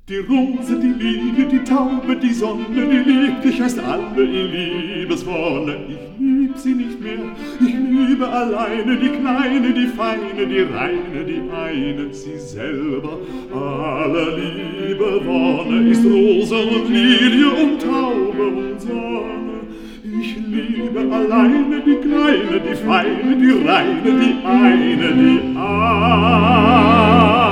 Die Rose, die Lilie, die Taube, die Sonne, die liebt dich heißt alle in Liebeswonne. Ich lieb sie nicht mehr, ich liebe alleine die Kleine, die Feine, die Reine, die eine, sie selber. Aller Liebe Wonne ist Rose und Lilie und Taube und Sonne. Ich liebe alleine die Kleine, die Feine, die Reine, die eine, die eine.